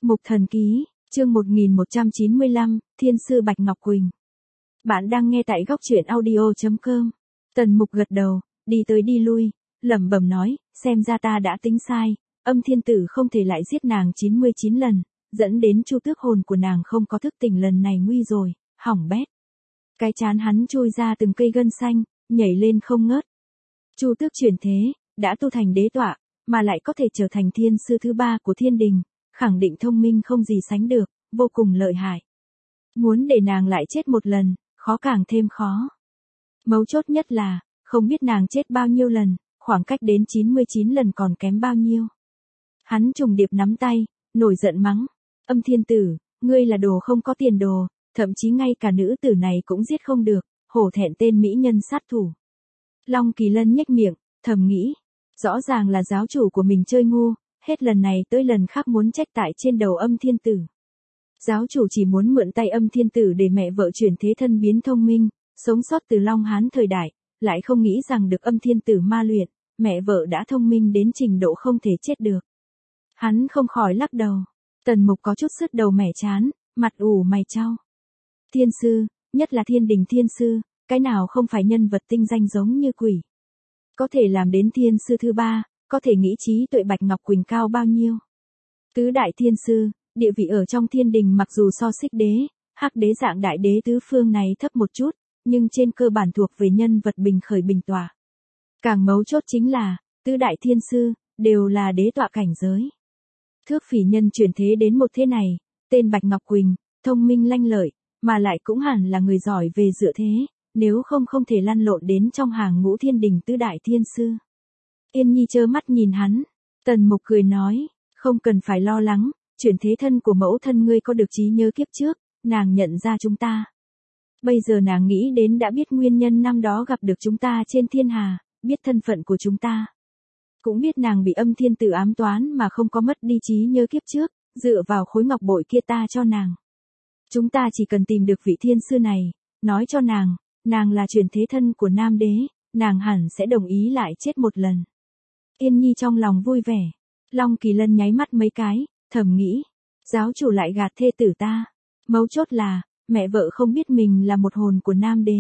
Mục Thần Ký, chương 1195, Thiên sư Bạch Ngọc Quỳnh. Bạn đang nghe tại góc truyện audio.com. Tần Mục gật đầu, đi tới đi lui, lẩm bẩm nói, xem ra ta đã tính sai, Âm Thiên Tử không thể lại giết nàng 99 lần, dẫn đến Chu Tước hồn của nàng không có thức tỉnh lần này nguy rồi, hỏng bét. Cái chán hắn chui ra từng cây gân xanh, nhảy lên không ngớt. Chu Tước chuyển thế, đã tu thành đế tọa, mà lại có thể trở thành thiên sư thứ 3 của thiên đình, khẳng định thông minh không gì sánh được, vô cùng lợi hại. Muốn để nàng lại chết một lần, khó càng thêm khó. Mấu chốt nhất là, không biết nàng chết bao nhiêu lần, khoảng cách đến 99 lần còn kém bao nhiêu. Hắn trùng điệp nắm tay, nổi giận mắng, Âm Thiên Tử, ngươi là đồ không có tiền đồ, thậm chí ngay cả nữ tử này cũng giết không được, hổ thẹn tên mỹ nhân sát thủ. Long Kỳ Lân nhếch miệng, thầm nghĩ, rõ ràng là giáo chủ của mình chơi ngu, hết lần này tới lần khác muốn trách tại trên đầu Âm Thiên Tử. Giáo chủ chỉ muốn mượn tay Âm Thiên Tử để mẹ vợ chuyển thế thân biến thông minh, sống sót từ Long Hán thời đại, lại không nghĩ rằng được Âm Thiên Tử ma luyện, mẹ vợ đã thông minh đến trình độ không thể chết được. Hắn không khỏi lắc đầu. Tần Mục có chút sứt đầu mẻ chán, mặt ủ mày chau. Thiên sư, nhất là thiên đình thiên sư, cái nào không phải nhân vật tinh danh giống như quỷ. Có thể làm đến thiên sư thứ 3, có thể nghĩ trí tuệ Bạch Ngọc Quỳnh cao bao nhiêu. Tứ đại thiên sư, địa vị ở trong thiên đình mặc dù so Xích Đế, Hắc Đế dạng đại đế tứ phương này thấp một chút, nhưng trên cơ bản thuộc về nhân vật bình khởi bình tọa. Càng mấu chốt chính là, tứ đại thiên sư, đều là đế tọa cảnh giới. Thước Phỉ Nhân chuyển thế đến một thế này, tên Bạch Ngọc Quỳnh, thông minh lanh lợi, mà lại cũng hẳn là người giỏi về dựa thế, nếu không thể lăn lộn đến trong hàng ngũ thiên đình tứ đại thiên sư. Yên Nhi trơ mắt nhìn hắn, Tần Mục cười nói, không cần phải lo lắng, chuyển thế thân của mẫu thân ngươi có được trí nhớ kiếp trước, nàng nhận ra chúng ta. Bây giờ nàng nghĩ đến đã biết nguyên nhân năm đó gặp được chúng ta trên thiên hà, biết thân phận của chúng ta. Cũng biết nàng bị Âm Thiên Tử ám toán mà không có mất đi trí nhớ kiếp trước, dựa vào khối ngọc bội kia ta cho nàng. Chúng ta chỉ cần tìm được vị thiên sư này, nói cho nàng là chuyển thế thân của nam đế, nàng hẳn sẽ đồng ý lại chết một lần. Yên Nhi trong lòng vui vẻ, Long Kỳ Lân nháy mắt mấy cái, thầm nghĩ, giáo chủ lại gạt thê tử ta. Mấu chốt là, mẹ vợ không biết mình là một hồn của nam đế.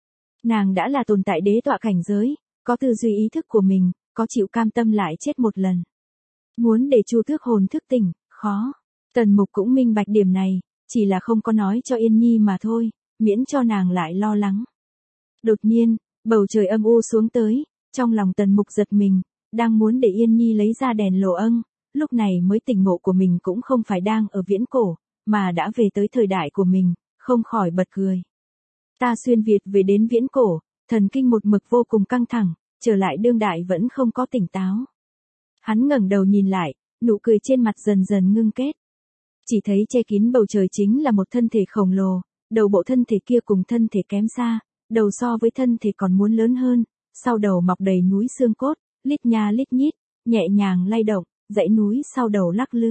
Nàng đã là tồn tại đế tọa cảnh giới, có tư duy ý thức của mình, có chịu cam tâm lại chết một lần. Muốn để Chu Tước hồn thức tỉnh, khó. Tần Mục cũng minh bạch điểm này, chỉ là không có nói cho Yên Nhi mà thôi, miễn cho nàng lại lo lắng. Đột nhiên, bầu trời âm u xuống tới, trong lòng Tần Mục giật mình, đang muốn để Yên Nhi lấy ra đèn lồ ân, lúc này mới tỉnh ngộ của mình cũng không phải đang ở viễn cổ, mà đã về tới thời đại của mình, không khỏi bật cười. Ta xuyên Việt về đến viễn cổ, thần kinh một mực vô cùng căng thẳng, trở lại đương đại vẫn không có tỉnh táo. Hắn ngẩng đầu nhìn lại, nụ cười trên mặt dần dần ngưng kết. Chỉ thấy che kín bầu trời chính là một thân thể khổng lồ, đầu bộ thân thể kia cùng thân thể kém xa, đầu so với thân thể còn muốn lớn hơn, sau đầu mọc đầy núi xương cốt, lít nha lít nhít, nhẹ nhàng lay động, dãy núi sau đầu lắc lư.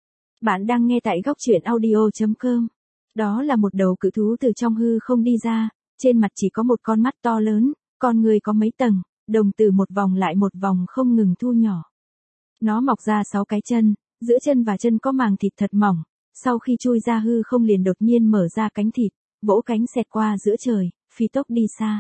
Bạn đang nghe tại góc truyện audio.com. Đó là một đầu cự thú từ trong hư không đi ra, trên mặt chỉ có một con mắt to lớn, con người có mấy tầng, đồng tử một vòng lại một vòng không ngừng thu nhỏ. Nó mọc ra 6 cái chân, giữa chân và chân có màng thịt thật mỏng, sau khi chui ra hư không liền đột nhiên mở ra cánh thịt, vỗ cánh xẹt qua giữa trời, phi tốc đi xa.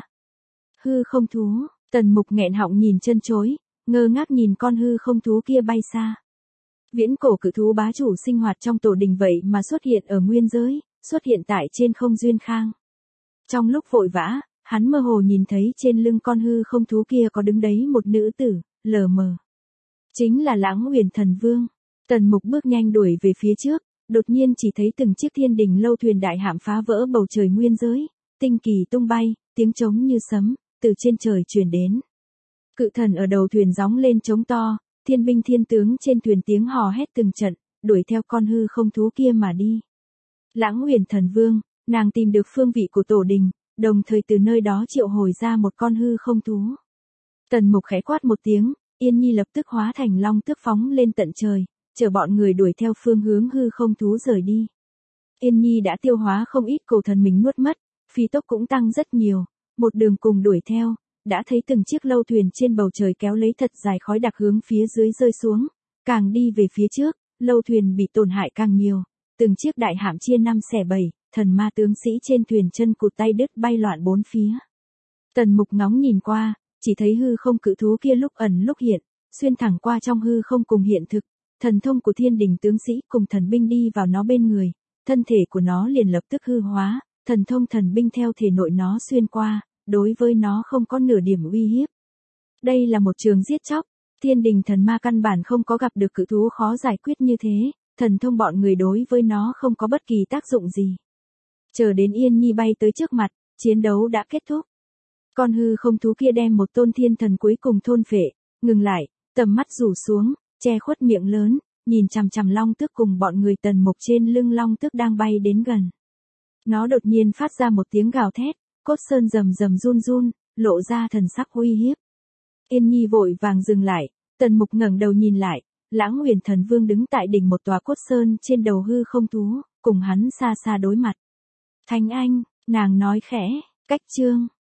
Hư không thú, Tần Mục nghẹn họng nhìn chân chối, ngơ ngác nhìn con hư không thú kia bay xa. Viễn cổ cự thú bá chủ sinh hoạt trong tổ đình vậy mà xuất hiện ở nguyên giới, xuất hiện tại trên không duyên khang. Trong lúc vội vã, hắn mơ hồ nhìn thấy trên lưng con hư không thú kia có đứng đấy một nữ tử, lờ mờ. Chính là Lãng Uyển Thần Vương. Tần Mục bước nhanh đuổi về phía trước, đột nhiên chỉ thấy từng chiếc thiên đình lâu thuyền đại hạm phá vỡ bầu trời nguyên giới, tinh kỳ tung bay, tiếng trống như sấm, từ trên trời truyền đến. Cự thần ở đầu thuyền gióng lên trống to, thiên binh thiên tướng trên thuyền tiếng hò hét từng trận, đuổi theo con hư không thú kia mà đi. Lãng Uyển Thần Vương, nàng tìm được phương vị của tổ đình, đồng thời từ nơi đó triệu hồi ra một con hư không thú. Tần Mục khẽ quát một tiếng, Yên Nhi lập tức hóa thành long tước phóng lên tận trời, chờ bọn người đuổi theo phương hướng hư không thú rời đi. Yên Nhi đã tiêu hóa không ít cổ thần mình nuốt mất, phi tốc cũng tăng rất nhiều, một đường cùng đuổi theo, đã thấy từng chiếc lâu thuyền trên bầu trời kéo lấy thật dài khói đặc hướng phía dưới rơi xuống, càng đi về phía trước, lâu thuyền bị tổn hại càng nhiều, từng chiếc đại hạm chia năm xẻ bảy, thần ma tướng sĩ trên thuyền chân cụt tay đứt bay loạn bốn phía. Tần Mục ngóng nhìn qua, chỉ thấy hư không cự thú kia lúc ẩn lúc hiện, xuyên thẳng qua trong hư không cùng hiện thực, thần thông của thiên đình tướng sĩ cùng thần binh đi vào nó bên người, thân thể của nó liền lập tức hư hóa, thần thông thần binh theo thể nội nó xuyên qua, đối với nó không có nửa điểm uy hiếp. Đây là một trường giết chóc, thiên đình thần ma căn bản không có gặp được cự thú khó giải quyết như thế, thần thông bọn người đối với nó không có bất kỳ tác dụng gì. Chờ đến Yên Nhi bay tới trước mặt, chiến đấu đã kết thúc. Con hư không thú kia đem một tôn thiên thần cuối cùng thôn phệ, ngừng lại, tầm mắt rủ xuống, che khuất miệng lớn, nhìn chằm chằm long tước cùng bọn người Tần Mục trên lưng long tước đang bay đến gần. Nó đột nhiên phát ra một tiếng gào thét, cốt sơn rầm rầm run run, lộ ra thần sắc uy hiếp. Yên Nhi vội vàng dừng lại, Tần Mục ngẩng đầu nhìn lại, Lãng Huyền Thần Vương đứng tại đỉnh một tòa cốt sơn trên đầu hư không thú, cùng hắn xa xa đối mặt. Thánh Anh, nàng nói khẽ, cách chương.